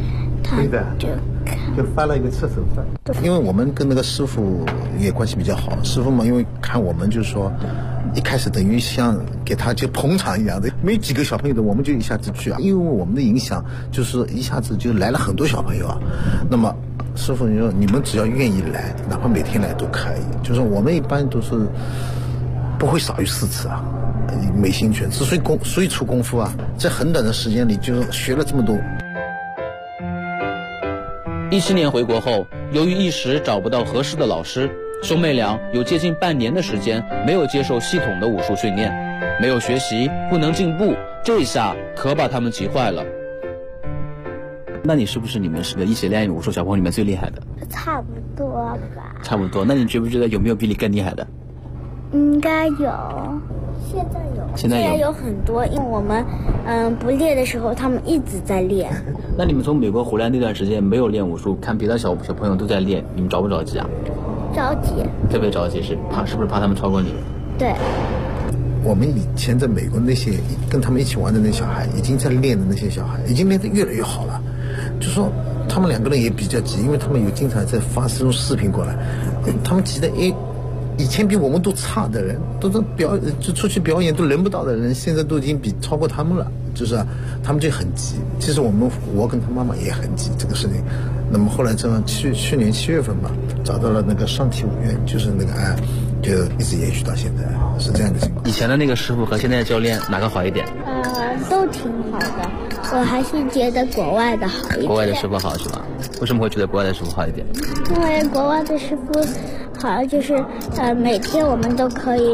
就翻了一个厕所翻。因为我们跟那个师傅也关系比较好，师傅嘛，因为看我们就是说一开始等于像给他就捧场一样的，没几个小朋友的我们就一下子去啊，因为我们的影响就是一下子就来了很多小朋友啊。那么师傅你说你们只要愿意来，哪怕每天来都可以，就是我们一般都是不会少于4次啊， 没兴趣，所以出功夫啊，在很短的时间里就学了这么多。 17年回国后，由于一时找不到合适的老师，兄妹俩有接近半年的时间没有接受系统的武术训练，没有学习，不能进步，这下可把他们急坏了。那你是不是你们一起练武术小朋友里面最厉害的？ 差不多吧。 差不多。那你觉不觉得有没有比你更厉害的？ 应该有，现在有很多，因为我们不练的时候，他们一直在练。 那你们从美国回来那段时间没有练武术，看别的小朋友都在练，你们着不着急啊？ 着急， 特别着急，是不是怕他们超过你？ 对。 我们以前在美国那些跟他们一起玩的那小孩，已经在练的那些小孩，已经练得越来越好了。就说他们两个人也比较急，因为他们有经常在发这种视频过来，他们急得以前比我们都差的人，都就出去表演都轮不到的人，现在都已经超过他们了，就是他们就很急。其实我跟他妈妈也很急这个事情。那么后来这样去年7月份吧，找到了那个上体5院，就是那个就一直延续到现在，是这样的情况。 以前的那个师傅和现在的教练哪个好一点？ 都挺好的，我还是觉得国外的好一点。 国外的师傅好是吧？为什么会觉得国外的师傅好一点？ 因为国外的师傅好像就是每天我们都可以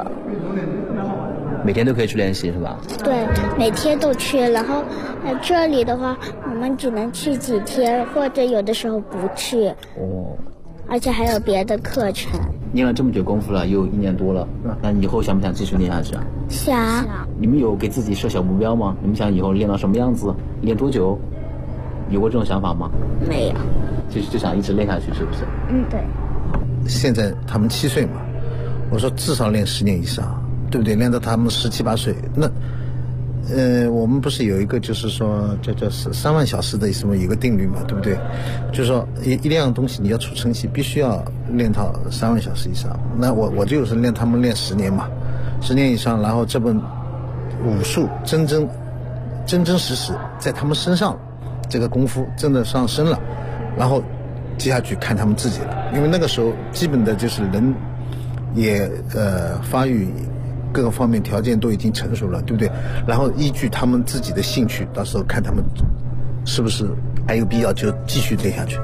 每天都可以去练习是吧？ 对，每天都去，然后这里的话我们只能去几天，或者有的时候不去。 哦。 而且还有别的课程。 练了这么久功夫了，有1年多了，那以后想不想继续练下去啊？ 想。 你们有给自己设小目标吗？你们想以后练到什么样子？练多久？有过这种想法吗？ 没有。 就想一直练下去，是不是？ 对。 现在他们7岁嘛，我说至少练10年以上，对不对？练到他们17、18岁，那我们不是有一个就是说叫3万小时的什么有个定律嘛，对不对？就是说一样东西你要出成绩，必须要练到3万小时以上。那我就是他们练10年嘛，10年以上，然后这本武术真实在他们身上，这个功夫真的上身了，然后接下去看他们自己了，因为那个时候基本的就是人也发育。各个方面条件都已经成熟了，对不对？然后依据他们自己的兴趣，到时候看他们是不是还有必要就继续练下去。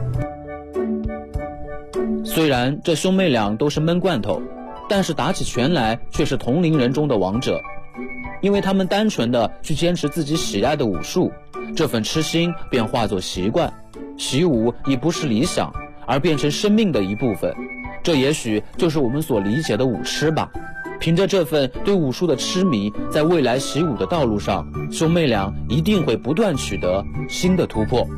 虽然这兄妹俩都是闷罐头，但是打起拳来却是同龄人中的王者。因为他们单纯的去坚持自己喜爱的武术，这份痴心便化作习惯，习武已不是理想，而变成生命的一部分。这也许就是我们所理解的武痴吧。凭着这份对武术的痴迷，在未来习武的道路上，兄妹俩一定会不断取得新的突破。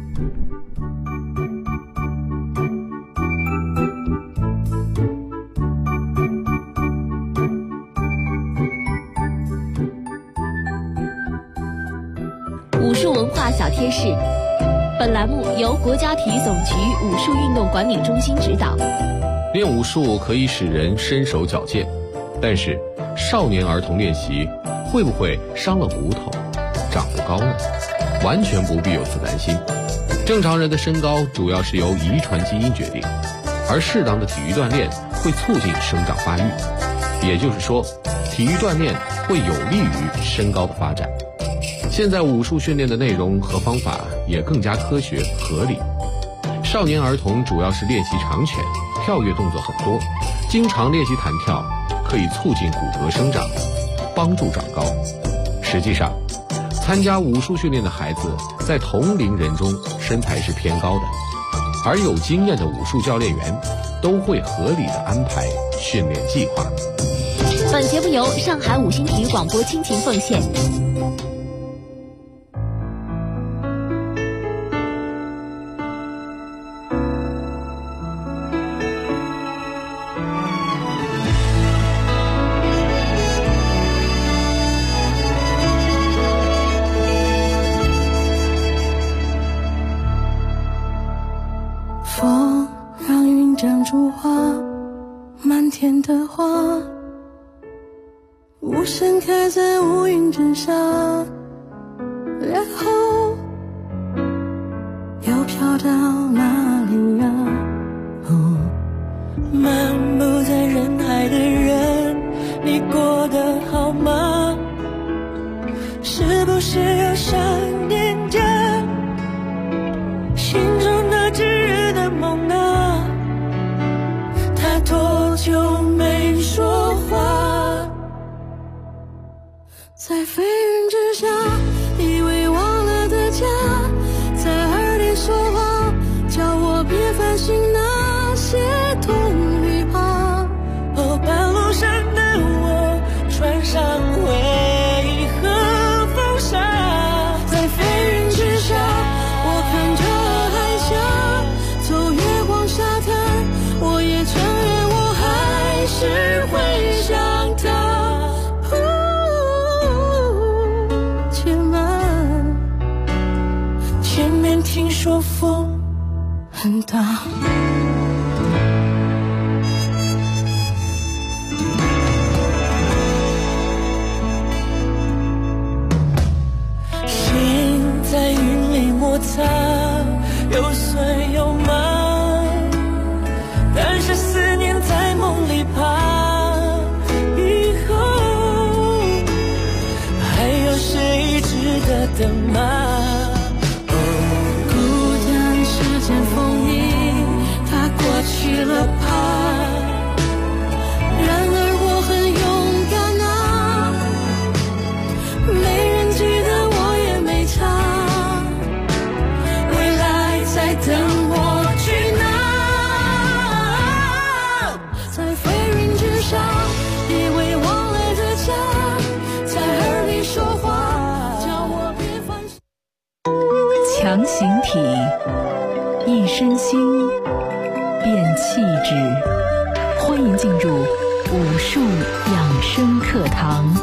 武术文化小贴士，本栏目由国家体育总局武术运动管理中心指导。 练武术可以使人身手矫健，但是少年儿童练习会不会伤了骨头，长不高呢？完全不必有此担心。正常人的身高主要是由遗传基因决定，而适当的体育锻炼会促进生长发育，也就是说，体育锻炼会有利于身高的发展。现在武术训练的内容和方法也更加科学合理。少年儿童主要是练习长拳，跳跃动作很多，经常练习弹跳可以促进骨骼生长，帮助长高。实际上，参加武术训练的孩子在同龄人中身材是偏高的，而有经验的武术教练员都会合理的安排训练计划。 本节目由上海五星体育广播倾情奉献。 风让云长出花，满天的花无声开在乌云之下，然后又飘到哪里呀？哦，漫步在人海的人，你过得好吗？ 飞云之下，以为忘了的家，在耳边说话，叫我别烦心那些痛与怕。哦，半路上的我穿上回忆和风沙，在飞云之下，我看着海峡，走月光沙滩，我也承认我还是会想他。前面听说风很大。心在云里摩擦，有酸有麻，但是思念在梦里爬。以后还有谁值得等吗？世间风雨，它过去了吧。然而我很勇敢啊，没人记得我也没差。未来在等我去拿，在飞云之上，以为忘了的家，在耳里说话，叫我别烦心。 强形体。一身心，变气质。欢迎进入武术养生课堂。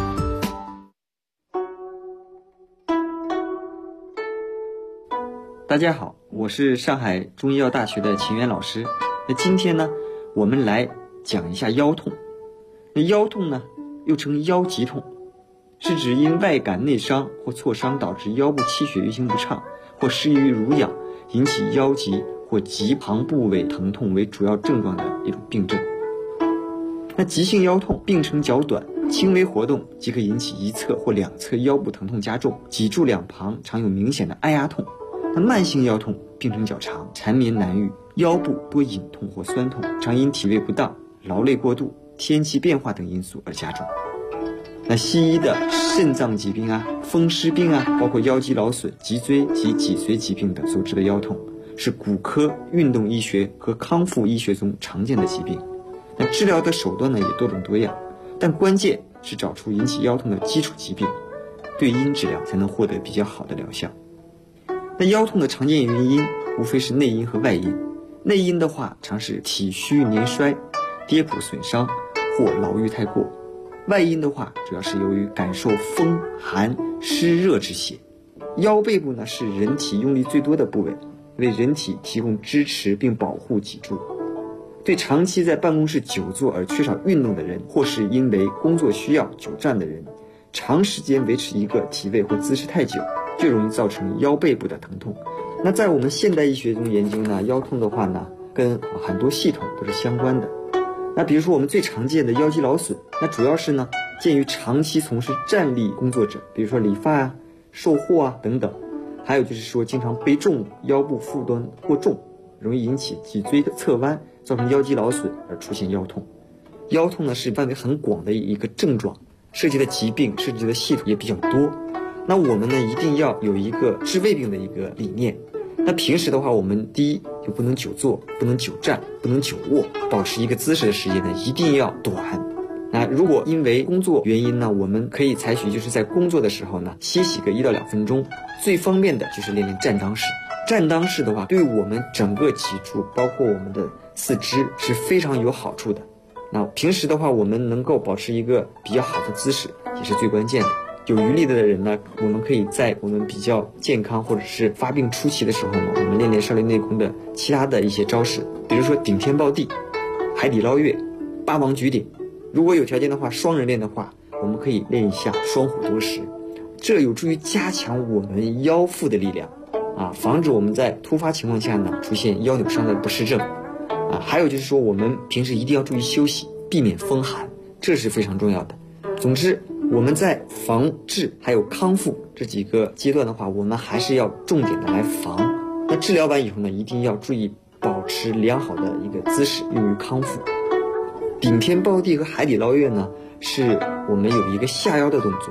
大家好，我是上海中医药大学的秦源老师。那今天呢，我们来讲一下腰痛。那腰痛呢，又称腰脊痛，是指因外感内伤或挫伤导致腰部气血运行不畅，或失益于濡养，引起腰脊或脊旁部位疼痛为主要症状的一种病症。那急性腰痛病程较短，轻微活动即可引起一侧或两侧腰部疼痛加重，脊柱两旁常有明显的按压痛。那慢性腰痛病程较长，缠绵难愈，腰部多隐痛或酸痛，常因体位不当、劳累过度、天气变化等因素而加重。那西医的肾脏疾病啊、风湿病啊，包括腰肌劳损、脊椎及脊髓疾病等所致的腰痛，是骨科运动医学和康复医学中常见的疾病。那治疗的手段呢也多种多样，但关键是找出引起腰痛的基础疾病，对因治疗才能获得比较好的疗效。那腰痛的常见原因无非是内因和外因。内因的话常是体虚年衰、跌扑损伤或劳郁太过，外因的话主要是由于感受风寒湿热之邪。腰背部呢是人体用力最多的部位，为人体提供支持并保护脊柱。对长期在办公室久坐而缺少运动的人，或是因为工作需要久站的人，长时间维持一个体位或姿势太久，就容易造成腰背部的疼痛。那在我们现代医学中研究呢，腰痛的话呢，跟很多系统都是相关的。那比如说我们最常见的腰肌劳损，那主要是呢见于长期从事站立工作者，比如说理发啊、售货啊等等。还有就是说经常背重物，腰部负担过重，容易引起脊椎的侧弯，造成腰肌劳损而出现腰痛。腰痛呢是范围很广的一个症状，涉及的疾病、涉及的系统也比较多。那我们呢一定要有一个治胃病的一个理念。那平时的话，我们第一就不能久坐，不能久站，不能久卧，保持一个姿势的时间呢一定要短。那如果因为工作原因呢，我们可以采取就是在工作的时候呢歇息个1到2分钟，最方便的就是练练站当式。站当式的话，对我们整个脊柱包括我们的四肢是非常有好处的。那平时的话，我们能够保持一个比较好的姿势也是最关键的。有余力的人呢，我们可以在我们比较健康或者是发病初期的时候呢，我们练练少林内功的其他的一些招式，比如说顶天抱地、海底捞月、八王举鼎。如果有条件的话，双人练的话，我们可以练一下双虎夺食，这有助于加强我们腰腹的力量啊，防止我们在突发情况下呢出现腰扭伤的不适症啊。还有就是说，我们平时一定要注意休息，避免风寒，这是非常重要的。总之，我们在防治还有康复这几个阶段的话，我们还是要重点的来防。那治疗完以后呢，一定要注意保持良好的一个姿势，用于康复。顶天抱地和海底捞月呢，是我们有一个下腰的动作。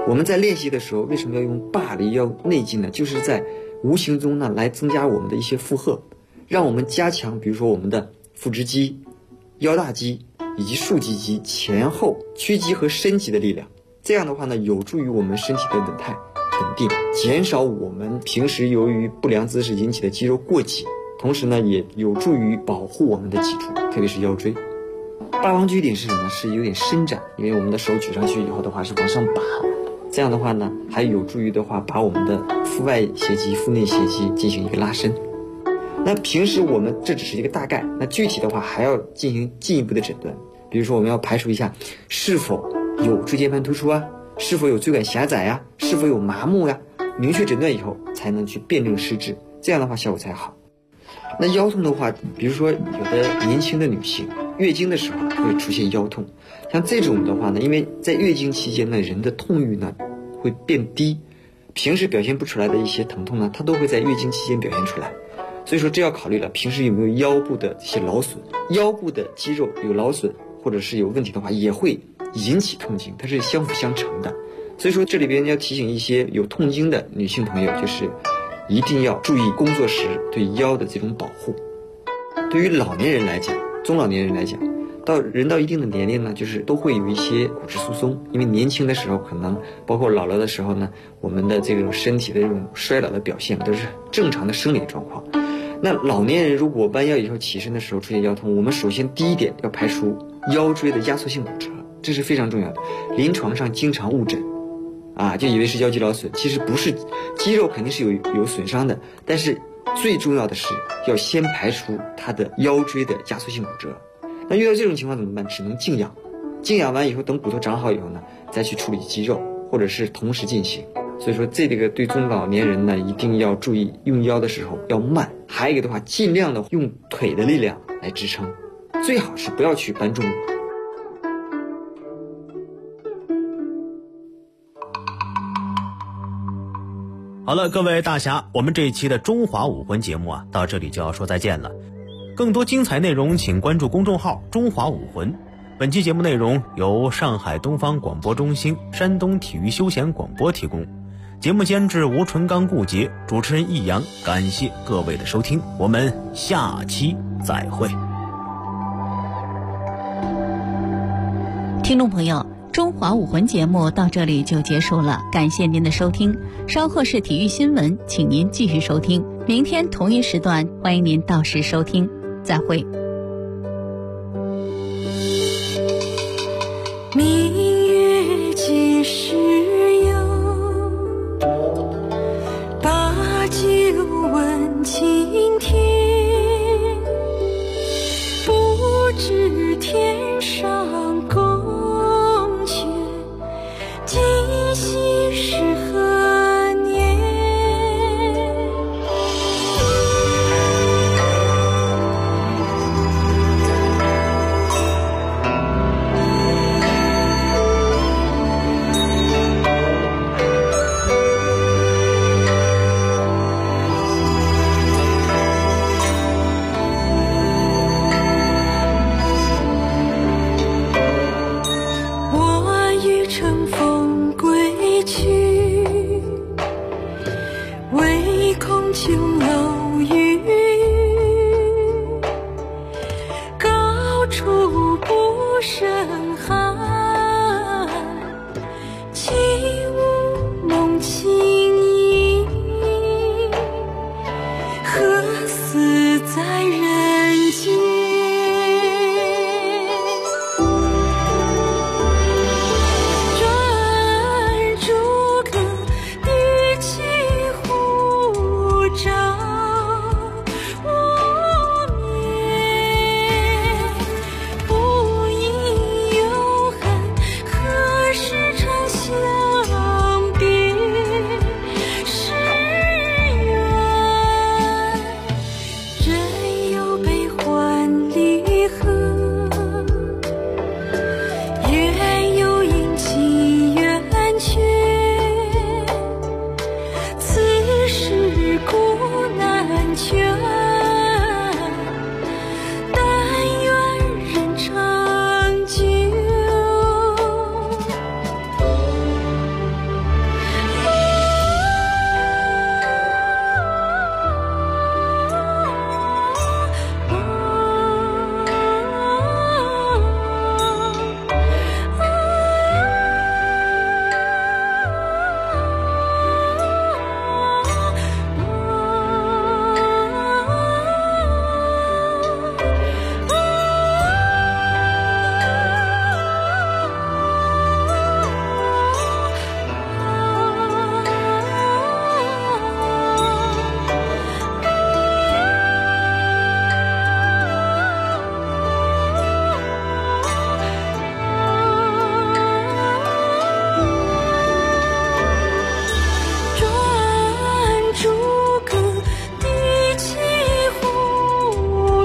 我们在练习的时候为什么要用罢离腰内劲呢？就是在无形中呢来增加我们的一些负荷，让我们加强比如说我们的腹直肌、腰大肌以及竖脊肌前后屈肌和伸脊的力量。这样的话呢，有助于我们身体的稳态稳定，减少我们平时由于不良姿势引起的肌肉过紧，同时呢也有助于保护我们的脊柱，特别是腰椎。八方举鼎是什么？是有点伸展，因为我们的手举上去以后的话是往上拔，这样的话呢还有助于的话把我们的腹外斜肌、腹内斜肌进行一个拉伸。那平时我们这只是一个大概，那具体的话还要进行进一步的诊断，比如说我们要排除一下是否有椎间盘突出啊，是否有椎管狭窄啊，是否有麻木呀，明确诊断以后才能去辨证施治，这样的话效果才好。那腰痛的话，比如说有的年轻的女性月经的时候会出现腰痛，像这种的话呢，因为在月经期间呢，人的痛欲呢会变低，平时表现不出来的一些疼痛呢，它都会在月经期间表现出来。所以说这要考虑了平时有没有腰部的一些劳损，腰部的肌肉有劳损或者是有问题的话，也会引起痛经，它是相辅相成的。所以说这里边要提醒一些有痛经的女性朋友，就是一定要注意工作时对腰的这种保护。对于老年人来讲，中老年人来讲，到一定的年龄呢，就是都会有一些骨质疏松，因为年轻的时候可能包括老了的时候呢，我们的这种身体的这种衰老的表现都是正常的生理状况。那老年人如果弯腰以后起身的时候出现腰痛，我们首先第一点要排除腰椎的压缩性骨折，这是非常重要的。临床上经常误诊就以为是腰肌劳损，其实不是，肌肉肯定是有损伤的，但是最重要的是要先排除它的腰椎的压缩性骨折。那遇到这种情况怎么办？只能静养，静养完以后等骨头长好以后呢，再去处理肌肉，或者是同时进行。所以说这个对中老年人呢，一定要注意用腰的时候要慢，还有一个的话，尽量的用腿的力量来支撑，最好是不要去搬重物。 好了，各位大侠，我们这一期的中华武魂节目到这里就要说再见了。更多精彩内容请关注公众号中华武魂。本期节目内容由上海东方广播中心山东体育休闲广播提供，节目监制吴纯刚、顾杰，主持人易阳，感谢各位的收听，我们下期再会。 听众朋友，中华武魂节目到这里就结束了，感谢您的收听。稍后是体育新闻，请您继续收听。明天同一时段，欢迎您到时收听，再会。 明月几时有？把酒问青天。不知天上宫阙，今夕是何年？人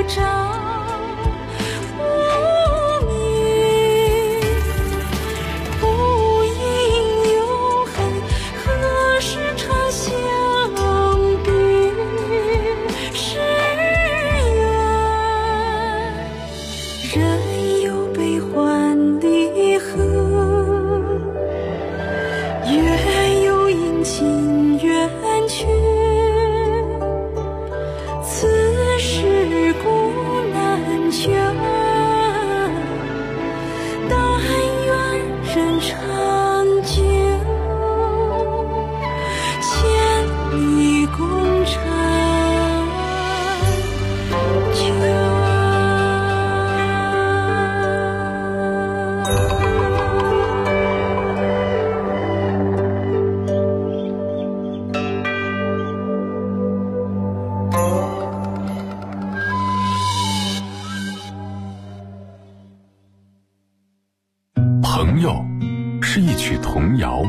朋友是一曲童谣，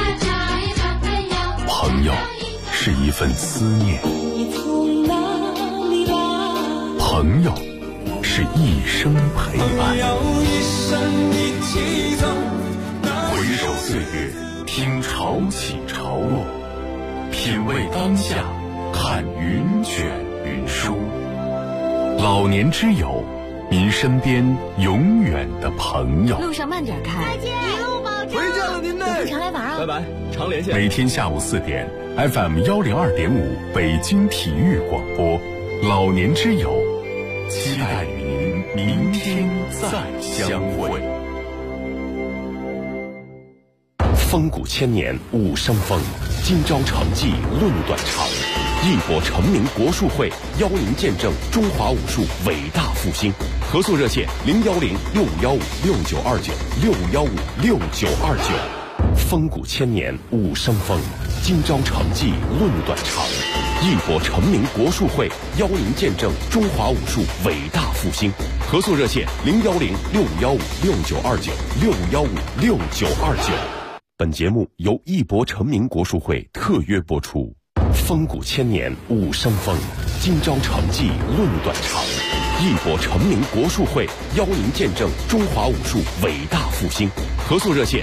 朋友是一份思念，朋友是一生陪伴。回首岁月，听潮起潮落，品味当下，看云卷云舒。老年之友，您身边永远的朋友。 路上慢点开，再见，一路保重。 回见了您呢， 我们常来玩啊， 拜拜，常连线。 每天下午4点 ，FM 102.5北京体育广播，老年之友，期待与您明天再相会。风骨千年武生风，今朝成绩论短长。义博成名国术会邀您见证中华武术伟大复兴。合作热线：6515-6929，6515-6929。风骨千年武生风，今朝成绩论短长。义博成名国术会邀您见证中华武术伟大复兴。合作热线：6515-6929，6515-6929。本节目由义博成名国术会特约播出。风骨千年武生风，今朝成绩论短长。义博成名国术会邀您见证中华武术伟大复兴。合作热线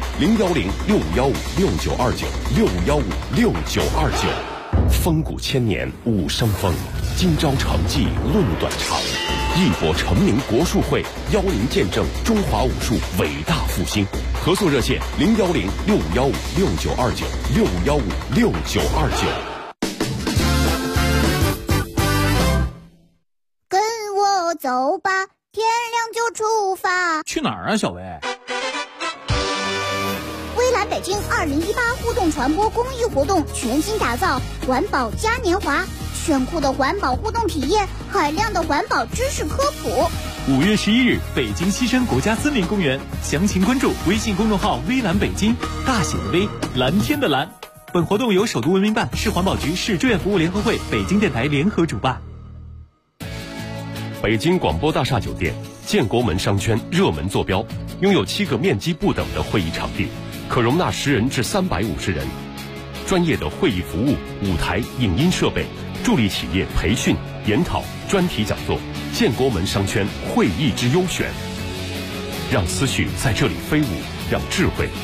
：6515-6929，6515-6929。风骨千年武生风，今朝成绩论短长。义博成名国术会邀您见证中华武术伟大复兴。合作热线：6515-6929，6515-6929。 跟我走吧，天亮就出发。 去哪儿啊，小薇？ 微蓝北京2018互动传播公益活动全新打造，环保嘉年华，炫酷的环保互动体验，海量的环保知识科普。 5月11日，北京西山国家森林公园，详情关注微信公众号微蓝北京，大写的微，蓝天的蓝。本活动由首都文明办、市环保局、市志愿服务联合会、北京电台联合主办。 北京广播大厦酒店建国门商圈热门坐标，拥有7个面积不等的会议场地，可容纳10人至350人。专业的会议服务、舞台、影音设备，助力企业培训、研讨、专题讲座。建国门商圈会议之优选，让思绪在这里飞舞，让智慧